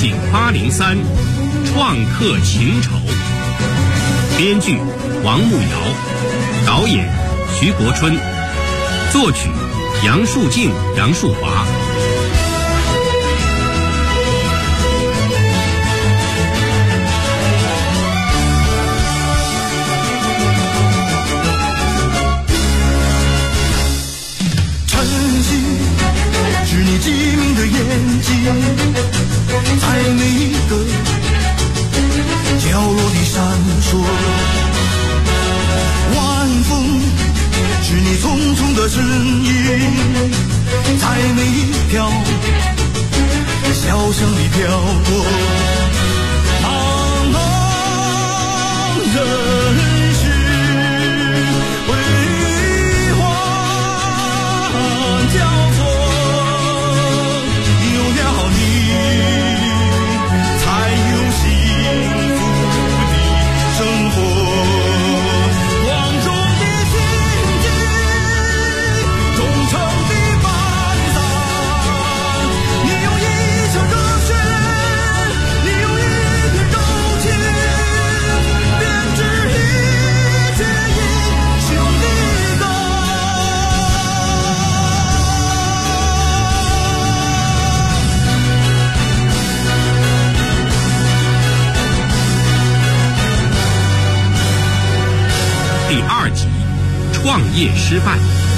景803，创客情仇。编剧王慕瑶，导演徐国春，作曲杨树静、杨树华。 是你机敏的眼睛，在每一个角落里闪烁。晚风是你匆匆的身影，在每一条小巷里飘过。茫茫人世辉煌交错。 第2集，创业失败。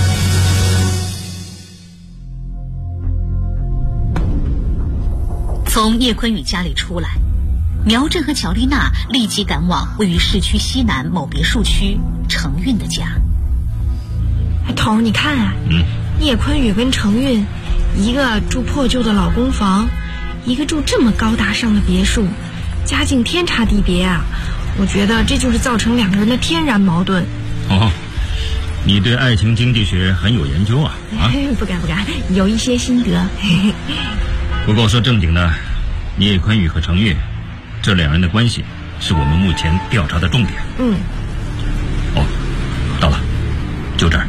从叶坤宇家里出来，苗振和乔丽娜立即赶往位于市区西南某别墅区程运的家。 头儿，你看啊，叶坤宇跟程运，一个住破旧的老公房，一个住这么高大上的别墅，家境天差地别啊。我觉得这就是造成两个人的天然矛盾。 哦，你对爱情经济学很有研究啊？ 不敢，有一些心得。 不过说正经的，叶坤宇和程运这两人的关系是我们目前调查的重点。哦，到了，就这儿。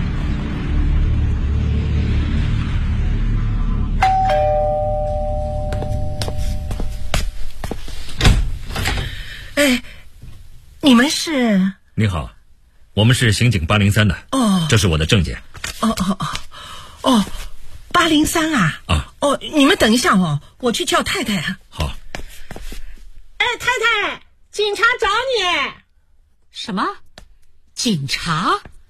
你们是？ 你好，我们是刑警803的。 哦， 这是我的证件。 803啊。 啊。 你们等一下哦，我去叫太太啊。 好。 哎，太太，警察找你。 什么？警察？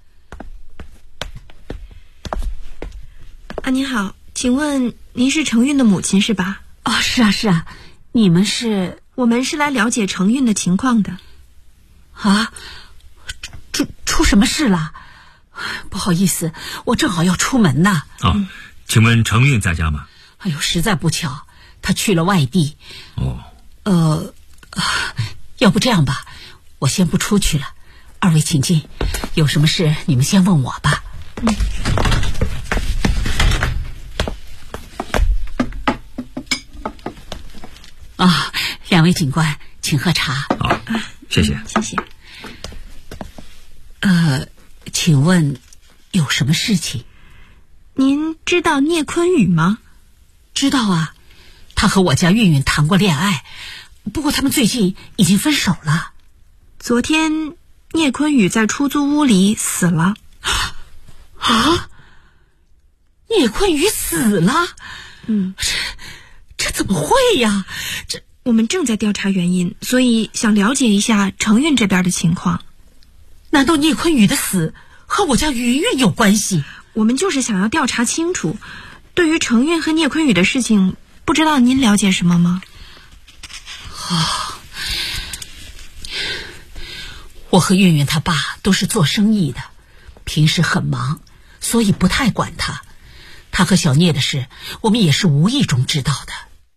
啊，您好，请问您是程运的母亲是吧？ 哦，是啊，你们是？ 我们是来了解程运的情况的。 啊，出什么事了？不好意思，我正好要出门呢。 请问程运在家吗？ 哎呦，实在不巧，他去了外地。要不这样吧，我先不出去了，二位请进，有什么事你们先问我吧。两位警官，请喝茶。 好，谢谢。 谢谢。 请问有什么事情？ 您知道聂坤宇吗？ 知道啊，他和我家韵韵谈过恋爱，不过他们最近已经分手了。 昨天聂坤宇在出租屋里死了。 啊？聂坤宇死了？这怎么会呀？ 我们正在调查原因，所以想了解一下程运这边的情况。 难道聂坤宇的死和我家云云有关系？ 我们就是想要调查清楚。对于程运和聂坤宇的事情，不知道您了解什么吗？ 我和韵韵他爸都是做生意的，平时很忙，所以不太管他。他和小聂的事，我们也是无意中知道的。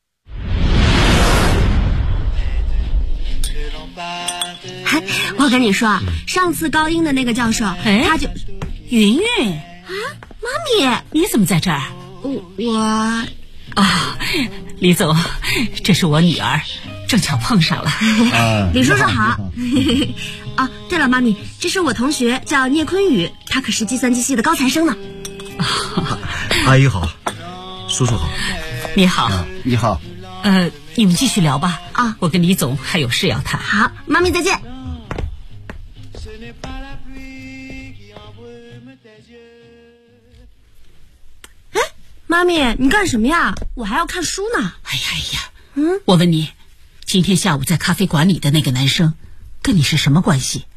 我跟你说，上次高英的那个教授，他就云云啊，妈咪， 你怎么在这儿？ 我李总，这是我女儿，正巧碰上了。 李叔叔好。对了，妈咪，这是我同学，叫聂坤宇，他可是计算机系的高材生呢。 阿姨好，叔叔好。 你好。 你好。 你们继续聊吧。 啊， 我跟李总还有事要谈。 好，妈咪再见。哎，妈咪，你干什么呀？我还要看书呢。 哎呀，我问你，今天下午在咖啡馆里的那个男生，跟你是什么关系？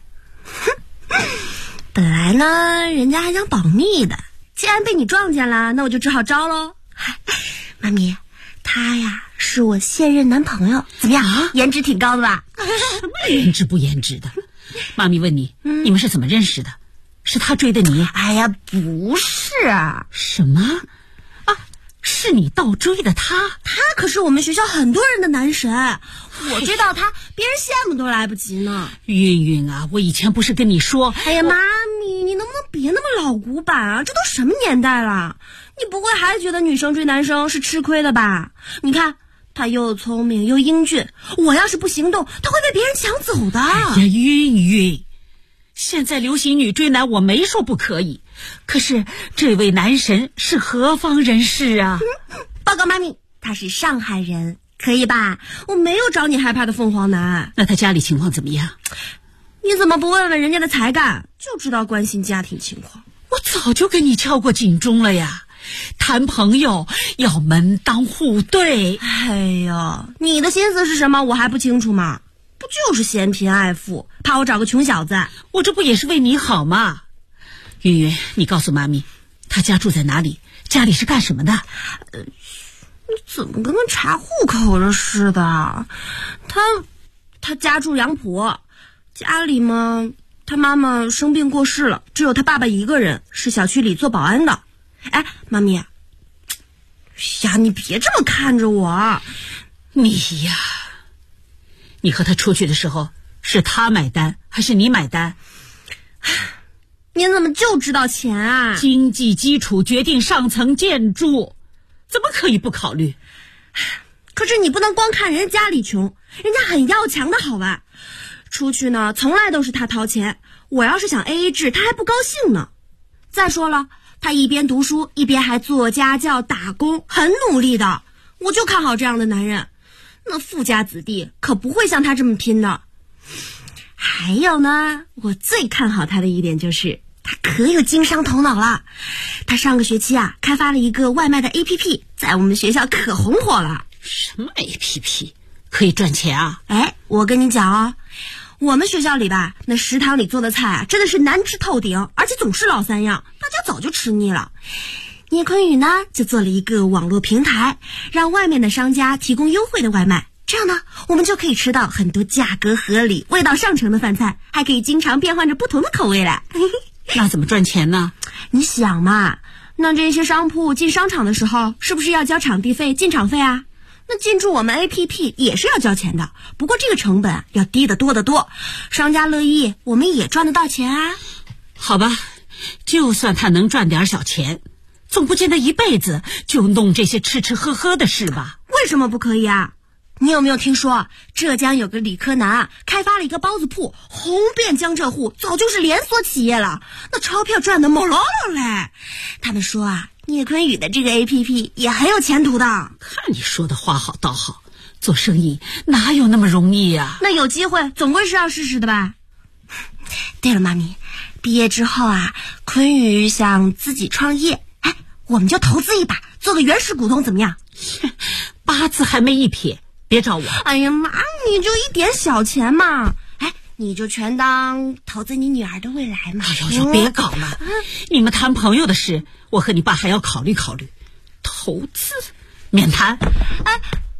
本来呢，人家还想保密的，既然被你撞见了，那我就只好招喽。妈咪，他呀是我现任男朋友，怎么样？颜值挺高的吧？ 什么颜值不颜值的？妈咪问你，你们是怎么认识的？是他追的你？ 哎呀，不是啊。 什么？啊，是你倒追的他？ 他可是我们学校很多人的男神，我追到他，别人羡慕都来不及呢。 韵韵啊，我以前不是跟你说？ 哎呀，妈咪，你能不能别那么老古板啊？这都什么年代了？你不会还觉得女生追男生是吃亏的吧？你看他又聪明又英俊，我要是不行动，他会被别人抢走的。 哎呀，韵韵，现在流行女追男，我没说不可以，可是这位男神是何方人士啊？ 报告妈咪，他是上海人，可以吧？我没有找你害怕的凤凰男。 那他家里情况怎么样？ 你怎么不问问人家的才干，就知道关心家庭情况？ 我早就跟你敲过警钟了呀，谈朋友要门当户对。 哎呀，你的心思是什么我还不清楚吗？不就是嫌贫爱富，怕我找个穷小子？ 我这不也是为你好吗？云云，你告诉妈咪，他家住在哪里？家里是干什么的？ 你怎么跟查户口了似的？他家住杨浦，家里嘛，他妈妈生病过世了，只有他爸爸一个人，是小区里做保安的。哎，妈咪呀，你别这么看着我。 你呀，你和他出去的时候，是他买单还是你买单？ 你怎么就知道钱啊？ 经济基础决定上层建筑，怎么可以不考虑？ 可是你不能光看人家家里穷，人家很要强的好吧？出去呢，从来都是他掏钱，我要是想 AA 制，他还不高兴呢。再说了，他一边读书一边还做家教打工，很努力的，我就看好这样的男人。那富家子弟可不会像他这么拼的。还有呢，我最看好他的一点就是他可有经商头脑了。他上个学期啊，开发了一个外卖的 APP， 在我们学校可红火了。 什么 APP 可以赚钱啊？ 哎，我跟你讲哦，我们学校里吧，那食堂里做的菜啊，真的是难吃透顶，而且总是老三样，大家早就吃腻了。聂坤宇呢，就做了一个网络平台，让外面的商家提供优惠的外卖，这样呢，我们就可以吃到很多价格合理、味道上乘的饭菜，还可以经常变换着不同的口味来。 那怎么赚钱呢？ 你想嘛，那这些商铺进商场的时候，是不是要交场地费、进场费啊？那进驻我们 APP 也是要交钱的，不过这个成本要低得多得多，商家乐意，我们也赚得到钱啊。 好吧，就算他能赚点小钱，总不见得一辈子就弄这些吃吃喝喝的事吧？ 为什么不可以啊？你有没有听说浙江有个理科男啊，开发了一个包子铺，红遍江浙沪，早就是连锁企业了，那钞票赚得猛喽喽嘞。他们说啊，聂坤宇的这个 APP 也很有前途的。 看你说的话好道好，做生意哪有那么容易呀？ 那有机会总归是要试试的吧。对了，妈咪，毕业之后啊，坤宇想自己创业，哎，我们就投资一把，做个原始股东怎么样八字还没一撇，别找我。 哎呀妈，你就一点小钱嘛，哎，你就全当投资你女儿的未来嘛。 哎呦，别搞了，你们谈朋友的事，我和你爸还要考虑考虑。投资免谈。 哎，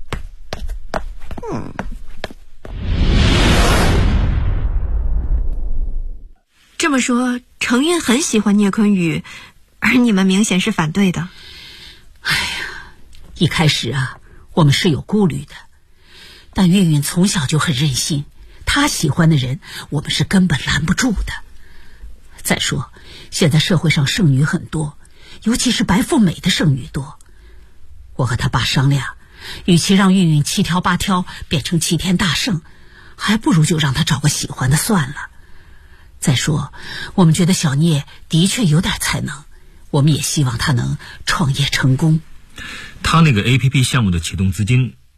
这么说，程韵很喜欢聂坤宇，而你们明显是反对的。 哎呀，一开始啊，我们是有顾虑的，但韵韵从小就很任性，她喜欢的人，我们是根本拦不住的。再说，现在社会上剩女很多，尤其是白富美的剩女多。我和他爸商量，与其让韵韵七挑八挑变成齐天大圣，还不如就让她找个喜欢的算了。再说，我们觉得小聂的确有点才能，我们也希望他能创业成功。 他那个 APP 项目的启动资金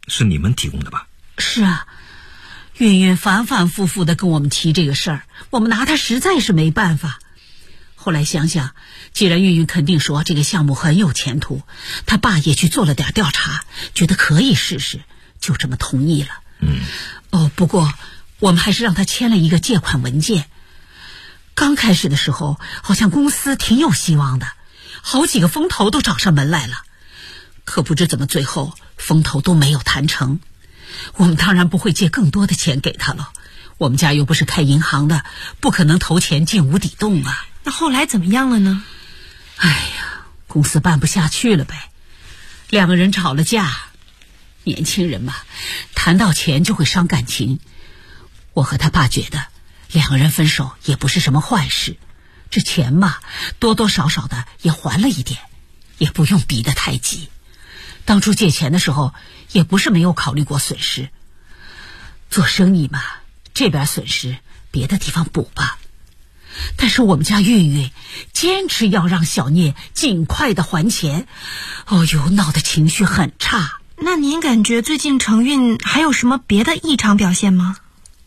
是你们提供的吧？ 是啊，韵韵反反复复的跟我们提这个事儿，我们拿她实在是没办法。后来想想，既然韵韵肯定说这个项目很有前途，她爸也去做了点调查，觉得可以试试，就这么同意了。不过我们还是让她签了一个借款文件。刚开始的时候，好像公司挺有希望的，好几个风投都找上门来了，可不知怎么最后风投都没有谈成。我们当然不会借更多的钱给他了，我们家又不是开银行的，不可能投钱进无底洞啊。 那后来怎么样了呢？ 哎呀，公司办不下去了呗，两个人吵了架。年轻人嘛，谈到钱就会伤感情。我和他爸觉得两个人分手也不是什么坏事，这钱嘛，多多少少的也还了一点，也不用逼得太急。当初借钱的时候也不是没有考虑过损失，做生意嘛，这边损失别的地方补吧。但是我们家韵韵坚持要让小聂尽快的还钱，闹得情绪很差。 那您感觉最近程韵还有什么别的异常表现吗？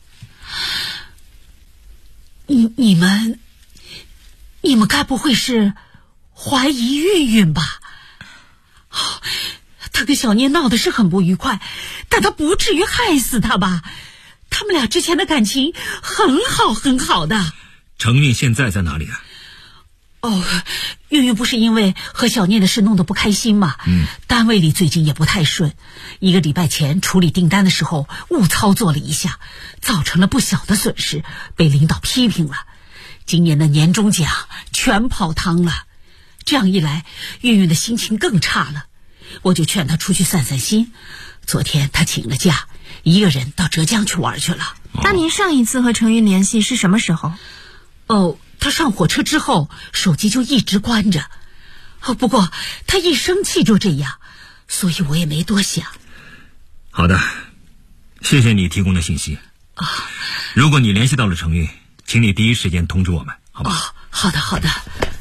你们该不会是怀疑韵韵吧？他跟小聂闹的是很不愉快，但他不至于害死他吧？他们俩之前的感情很好很好的。 程韵现在在哪里啊？ 韵韵不是因为和小聂的事弄得不开心吗？单位里最近也不太顺，1个礼拜前处理订单的时候误操作了一下，造成了不小的损失，被领导批评了。今年的年终奖全泡汤了，这样一来韵韵的心情更差了。我就劝她出去散散心，昨天她请了假，一个人到浙江去玩去了。 那您上一次和程韵联系是什么时候？ 他上火车之后手机就一直关着，不过他一生气就这样，所以我也没多想。 好的，谢谢你提供的信息。如果你联系到了程韵，请你第一时间通知我们，好吧？ 好的好的。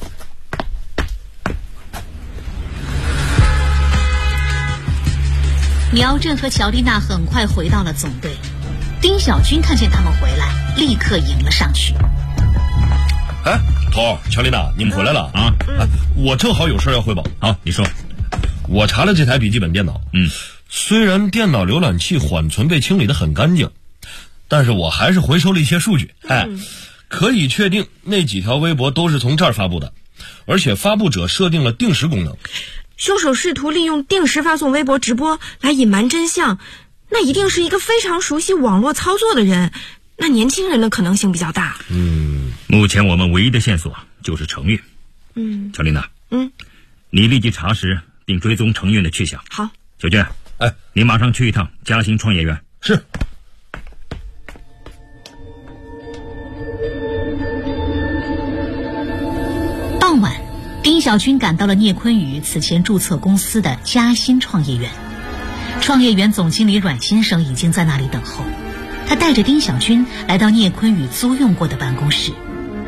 苗振和乔丽娜很快回到了总队，丁小军看见他们回来，立刻迎了上去。 哎，头乔丽娜，你们回来了啊？我正好有事要汇报。 好，你说。 我查了这台笔记本电脑，虽然电脑浏览器缓存被清理得很干净，但是我还是回收了一些数据。可以确定那几条微博都是从这儿发布的，而且发布者设定了定时功能。 凶手试图利用定时发送微博直播来隐瞒真相，那一定是一个非常熟悉网络操作的人，那年轻人的可能性比较大。 目前我们唯一的线索就是程韵。乔丽娜，你立即查实并追踪程韵的去向。 好。 小娟，你马上去一趟嘉兴创业园。 是。 傍晚，丁小军赶到了聂坤宇此前注册公司的嘉兴创业园。创业园总经理阮先生已经在那里等候，他带着丁小军来到聂坤宇租用过的办公室。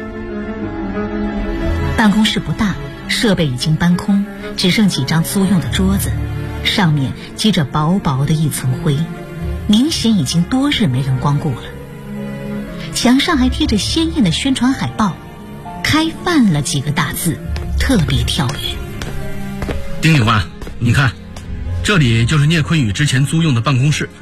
办公室不大，设备已经搬空，只剩几张租用的桌子，上面积着薄薄的一层灰，明显已经多日没人光顾了。墙上还贴着鲜艳的宣传海报，开饭了几个大字，特别跳跃。 丁警官，你看，这里就是聂坤宇之前租用的办公室。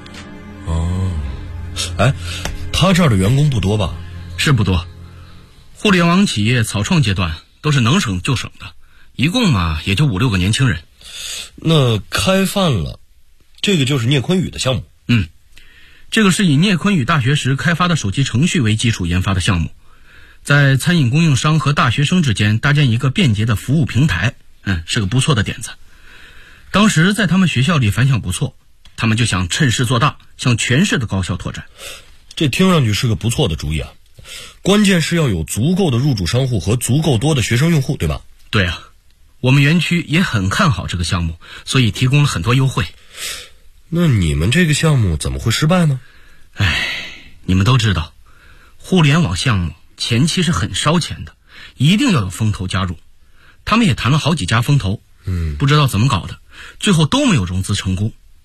他这儿的员工不多吧？ 是不多，互联网企业草创阶段都是能省就省的，一共嘛也就5-6个年轻人。 那开饭了，这个就是聂坤宇的项目。 这个是以聂坤宇大学时开发的手机程序为基础研发的项目，在餐饮供应商和大学生之间搭建一个便捷的服务平台，是个不错的点子。当时在他们学校里反响不错，他们就想趁势做大，向全市的高校拓展。 这听上去是个不错的主意啊，关键是要有足够的入驻商户和足够多的学生用户，对吧？ 对啊，我们园区也很看好这个项目，所以提供了很多优惠。 那你们这个项目怎么会失败呢？ 你们都知道，互联网项目前期是很烧钱的，一定要有风投加入。他们也谈了好几家风投，不知道怎么搞的，最后都没有融资成功。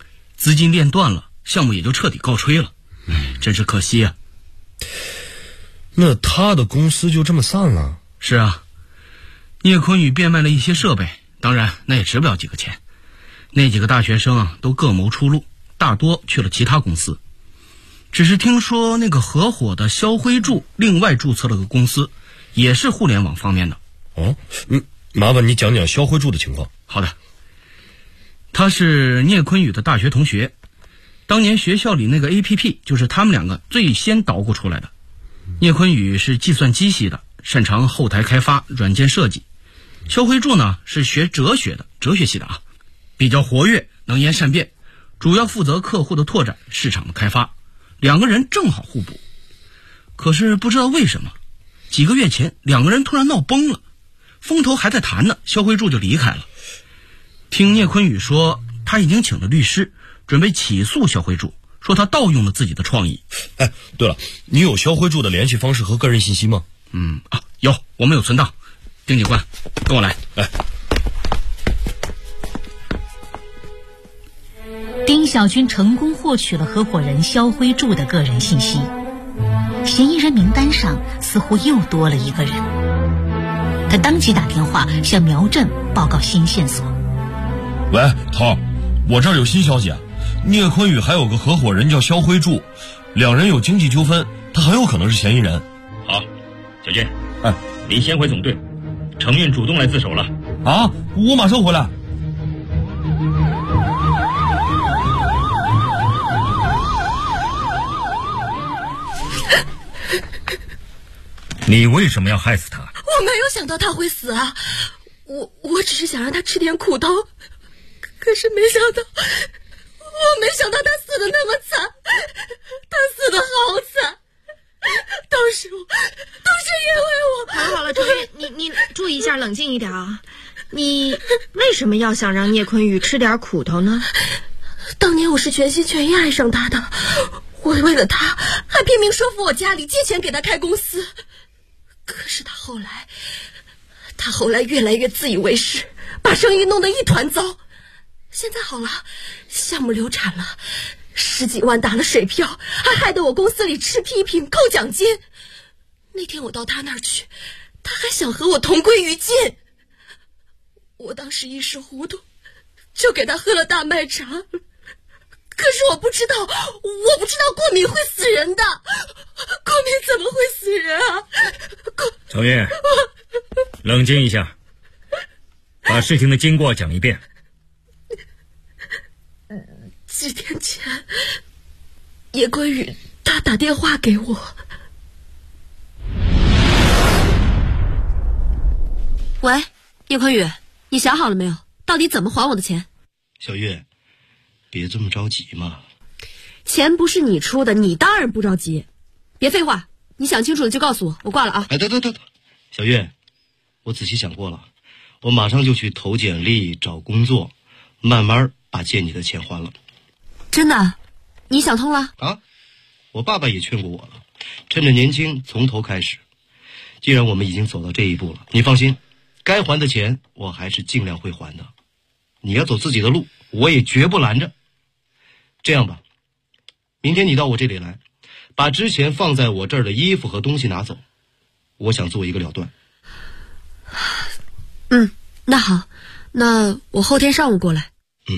资金链断了，项目也就彻底告吹了。真是可惜啊。 那他的公司就这么散了？ 是啊，聂坤宇变卖了一些设备，当然那也值不了几个钱。那几个大学生啊，都各谋出路，大多去了其他公司。只是听说那个合伙的肖辉柱另外注册了个公司，也是互联网方面的。 哦，麻烦你讲讲肖辉柱的情况。 好的。他是聂坤宇的大学同学，当年学校里那个 APP 就是他们两个最先捣鼓出来的。聂坤宇是计算机系的，擅长后台开发、软件设计。肖辉柱呢是学哲学的，哲学系的啊，比较活跃，能言善辩，主要负责客户的拓展、市场的开发。两个人正好互补。可是不知道为什么，几个月前两个人突然闹崩了，风头还在谈呢，肖辉柱就离开了。听聂坤宇说，他已经请了律师，准备起诉肖辉柱，说他盗用了自己的创意。 哎，对了，你有肖辉柱的联系方式和个人信息吗？ 有，我们有存档。丁警官，跟我来。 来。 丁小军成功获取了合伙人肖辉柱的个人信息，嫌疑人名单上似乎又多了一个人。他当即打电话向苗震报告新线索。 喂，头，我这儿有新消息啊，聂坤宇还有个合伙人叫肖辉柱，两人有经济纠纷，他很有可能是嫌疑人。 好，小军，你先回总队，程运主动来自首了。 啊，我马上回来。 你为什么要害死他？ 我没有想到他会死啊，我只是想让他吃点苦头，可是没想到他死得那么惨，他死得好惨，都是因为我。 好了，周月，你注意一下，冷静一点啊。你为什么要想让聂坤宇吃点苦头呢？ 当年我是全心全意爱上他的，我为了他还拼命说服我家里借钱给他开公司。可是他后来越来越自以为是，把生意弄得一团糟。现在好了，项目流产了，10几万打了水漂，还害得我公司里吃批评扣奖金。那天我到他那儿去，他还想和我同归于尽。我当时一时糊涂，就给他喝了大麦茶。可是我不知道过敏会死人的，过敏怎么会死人啊？ 程运，冷静一下，把事情的经过讲一遍。 几天前，叶坤宇他打电话给我。喂，叶坤宇，你想好了没有？到底怎么还我的钱？ 小月，别这么着急嘛。 钱不是你出的，你当然不着急。别废话，你想清楚了就告诉我，我挂了啊。 等，小月，我仔细想过了，我马上就去投简历找工作，慢慢把借你的钱还了。 真的？你想通了？ 啊，我爸爸也劝过我了，趁着年轻从头开始。既然我们已经走到这一步了，你放心，该还的钱我还是尽量会还的。你要走自己的路，我也绝不拦着。这样吧，明天你到我这里来，把之前放在我这儿的衣服和东西拿走，我想做一个了断。 那好，那我后天上午过来。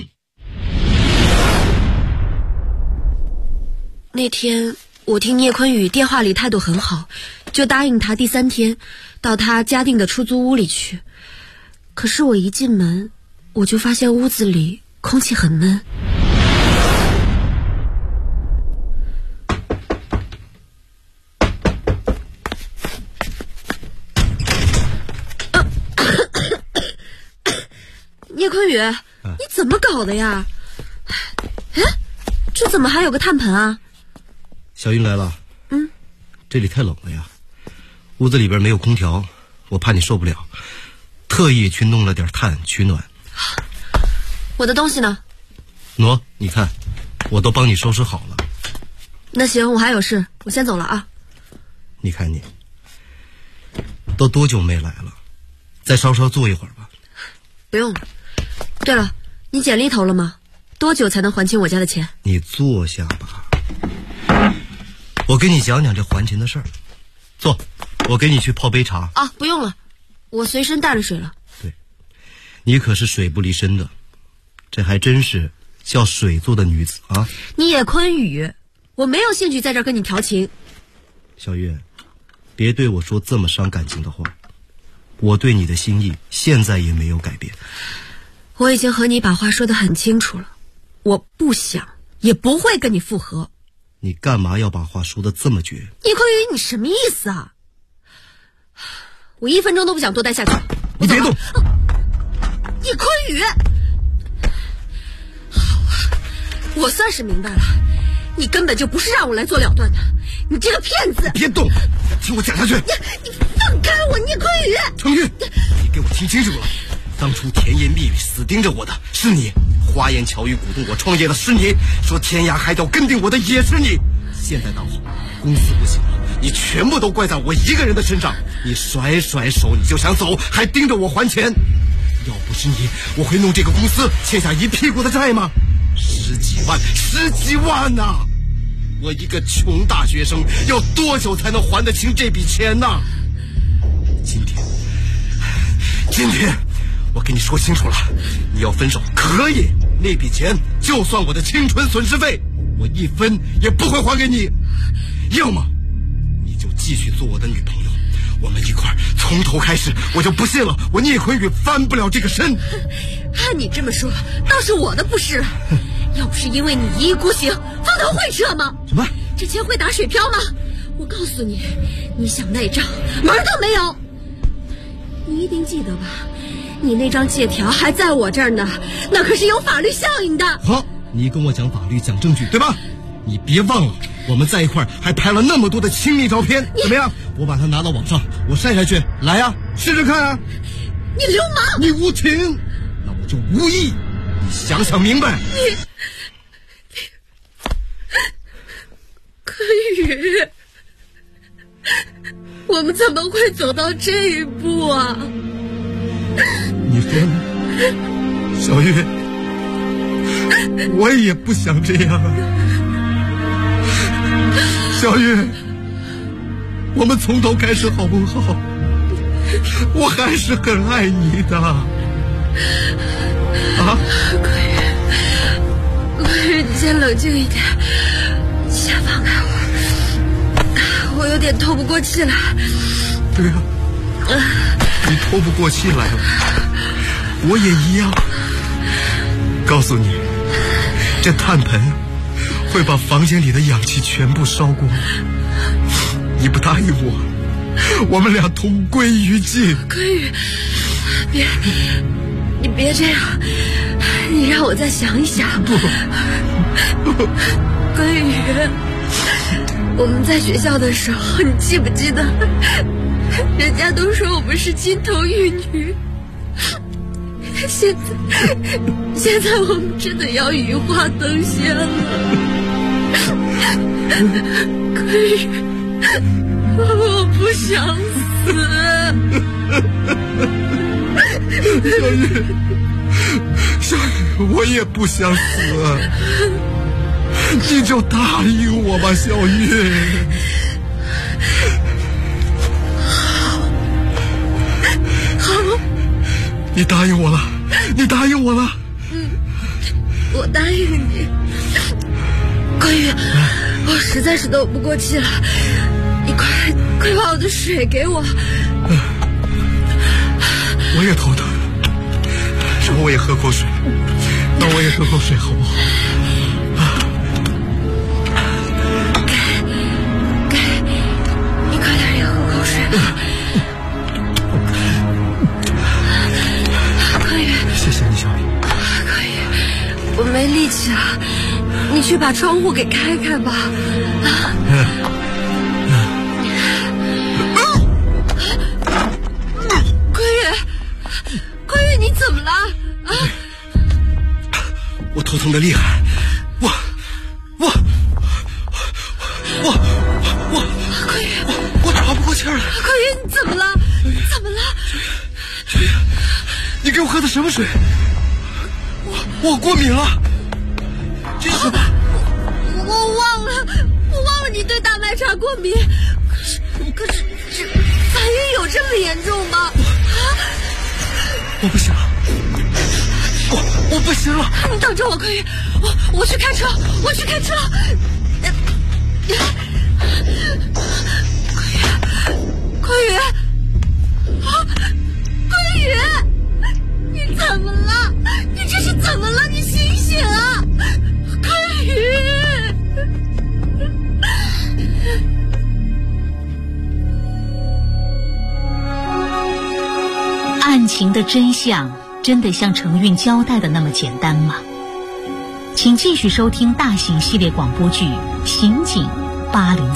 那天我听聂坤宇电话里态度很好，就答应他第3天到他嘉定的出租屋里去。可是我一进门，我就发现屋子里空气很闷。聂坤宇，你怎么搞的呀？这怎么还有个炭盆啊？ 小云来了。这里太冷了呀，屋子里边没有空调，我怕你受不了，特意去弄了点炭取暖。 我的东西呢？ 喏，你看，我都帮你收拾好了。 那行，我还有事，我先走了啊。 你看你，都多久没来了？再稍稍坐一会儿吧。 不用了。对了，你简历投了吗？ 多久才能还清我家的钱？ 你坐下吧，我跟你讲讲这还钱的事儿。坐，我给你去泡杯茶。 啊，不用了，我随身带着水了。 对，你可是水不离身的，这还真是叫水做的女子啊！ 你叶坤宇，我没有兴趣在这儿跟你调情。 小月，别对我说这么伤感情的话，我对你的心意现在也没有改变。 我已经和你把话说得很清楚了，我不想也不会跟你复合。 你干嘛要把话说得这么绝？ 叶坤宇，你什么意思啊？我1分钟都不想多待下去。 你别动！ 叶坤宇，好啊，我算是明白了，你根本就不是让我来做了断的，你这个骗子！ 别动，听我讲下去。 你放开我，叶坤宇！ 程玉，你给我听清楚了，当初甜言蜜语死盯着我的是你，花言巧语鼓动我创业的是你，说天涯海角跟定我的也是你。现在倒好，公司不行了，你全部都怪在我一个人的身上。你甩甩手你就想走，还盯着我还钱。要不是你，我会弄这个公司欠下一屁股的债吗？10几万呐！我一个穷大学生要多久才能还得清这笔钱呢？今天我跟你说清楚了，你要分手可以，那笔钱就算我的青春损失费，我1分也不会还给你。要么你就继续做我的女朋友，我们一块儿从头开始。我就不信了，我聂坤宇翻不了这个身。 按你这么说，倒是我的不是了。要不是因为你一意孤行，方头会撤吗？ 什么？ 这钱会打水漂吗？我告诉你，你想赖账门儿都没有。你一定记得吧？你那张借条还在我这儿呢，那可是有法律效应的。 好，你跟我讲法律讲证据，对吧？你别忘了，我们在一块儿还拍了那么多的亲密照片，怎么样？我把它拿到网上，我晒下去，来呀，试试看啊！ 你流氓！ 你无情，那我就无义。你想想明白。 坤宇，我们怎么会走到这一步啊？ 你说呢，小玉？我也不想这样啊。小玉，我们从头开始好不好？我还是很爱你的。啊， 坤宇，你先冷静一点，先放开我有点透不过气来。 对啊，你透不过气来了，我也一样。告诉你，这炭盆会把房间里的氧气全部烧光。你不答应我，我们俩同归于尽。 坤宇，你别这样，你让我再想一想。 不， 坤宇，我们在学校的时候，你记不记得？人家都说我们是金童玉女。现在我们真的要羽化登仙了。坤宇，我不想死。 小雨，我也不想死，你就答应我吧，小玉。 好， 你答应我了，你答应我了。 我答应你。坤宇，我实在是透不过气了，你快把我的水给我。 我也头疼，让我也喝口水，让我也喝口水好不好？ 给，你快点也喝口水吧。坤宇， 谢谢你，小雨。 坤宇，我没力气了，你去把窗户给开开吧。坤宇，你怎么了？啊！ 我头疼的厉害，我， 坤宇， 我喘不过气儿来。 坤宇，你怎么了？怎么了？ 你给我喝的什么水？我过敏了。 我忘了你对大麦茶过敏。可是反应有这么严重吗？ 我不行了，我不行了。 你等着我，坤宇，我去开车。坤宇，你怎么了？你这是怎么了？你醒醒啊，坤宇！ 案情的真相真的像程韵交代的那么简单吗？请继续收听大型系列广播剧《刑警803》。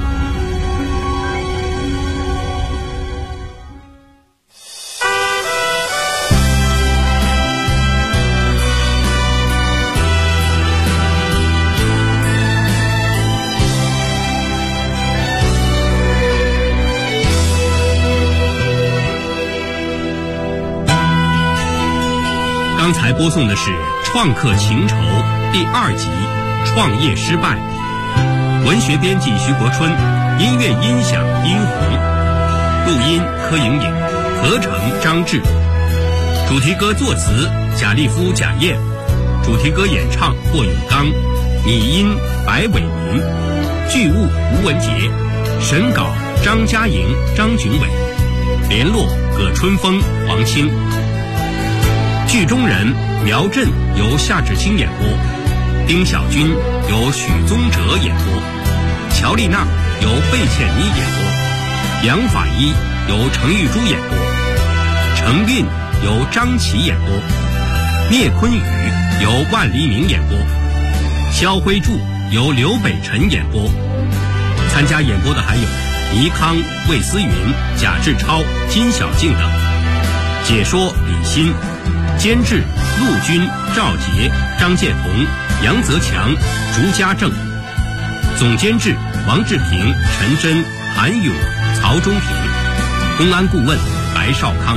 刚才播送的是《创客情仇》第2集《创业失败》，文学编辑徐国春，音乐音响殷红，录音柯莹莹，合成张志，主题歌作词贾立夫、贾燕，主题歌演唱霍永刚，拟音白伟民，剧务吴文杰，审稿张嘉莹、张俊伟，联络葛春风、黄清。剧中人苗震由夏志清演播，丁小军由许宗哲演播，乔丽娜由贝倩妮演播，杨法医由程玉珠演播，程韵由张琪演播，聂坤宇由万黎明演播，肖辉柱由刘北辰演播。参加演播的还有倪康、魏思云、贾志超、金小静等。解说李欣，监制陆军、赵杰、张建红、杨泽强、竹家正，总监制王志平、陈真、韩勇、曹忠平，公安顾问白少康。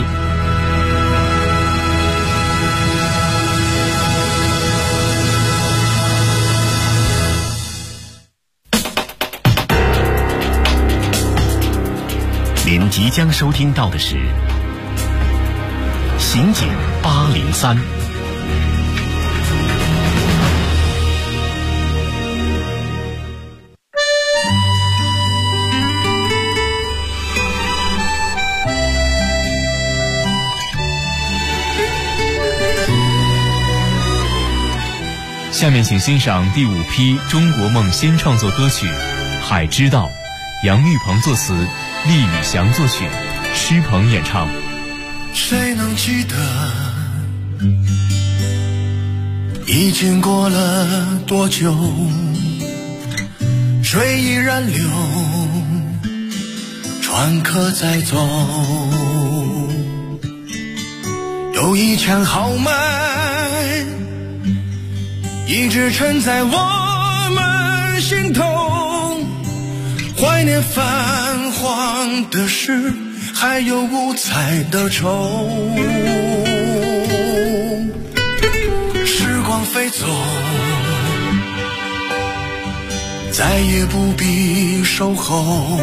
您即将收听到的是《刑警803》。 下面请欣赏第5批中国梦新创作歌曲《海之道》，杨玉鹏作词，厉宇翔作曲，施鹏演唱。 谁能记得已经过了多久，水依然流，船可再走，有一腔豪迈一直沉在我们心头，怀念泛黄的诗，还有五彩的愁。时光飞走，再也不必守候，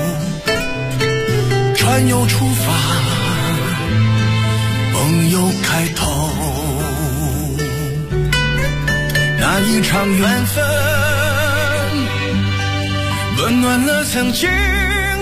船又出发，梦又开头。那一场缘分温暖了曾经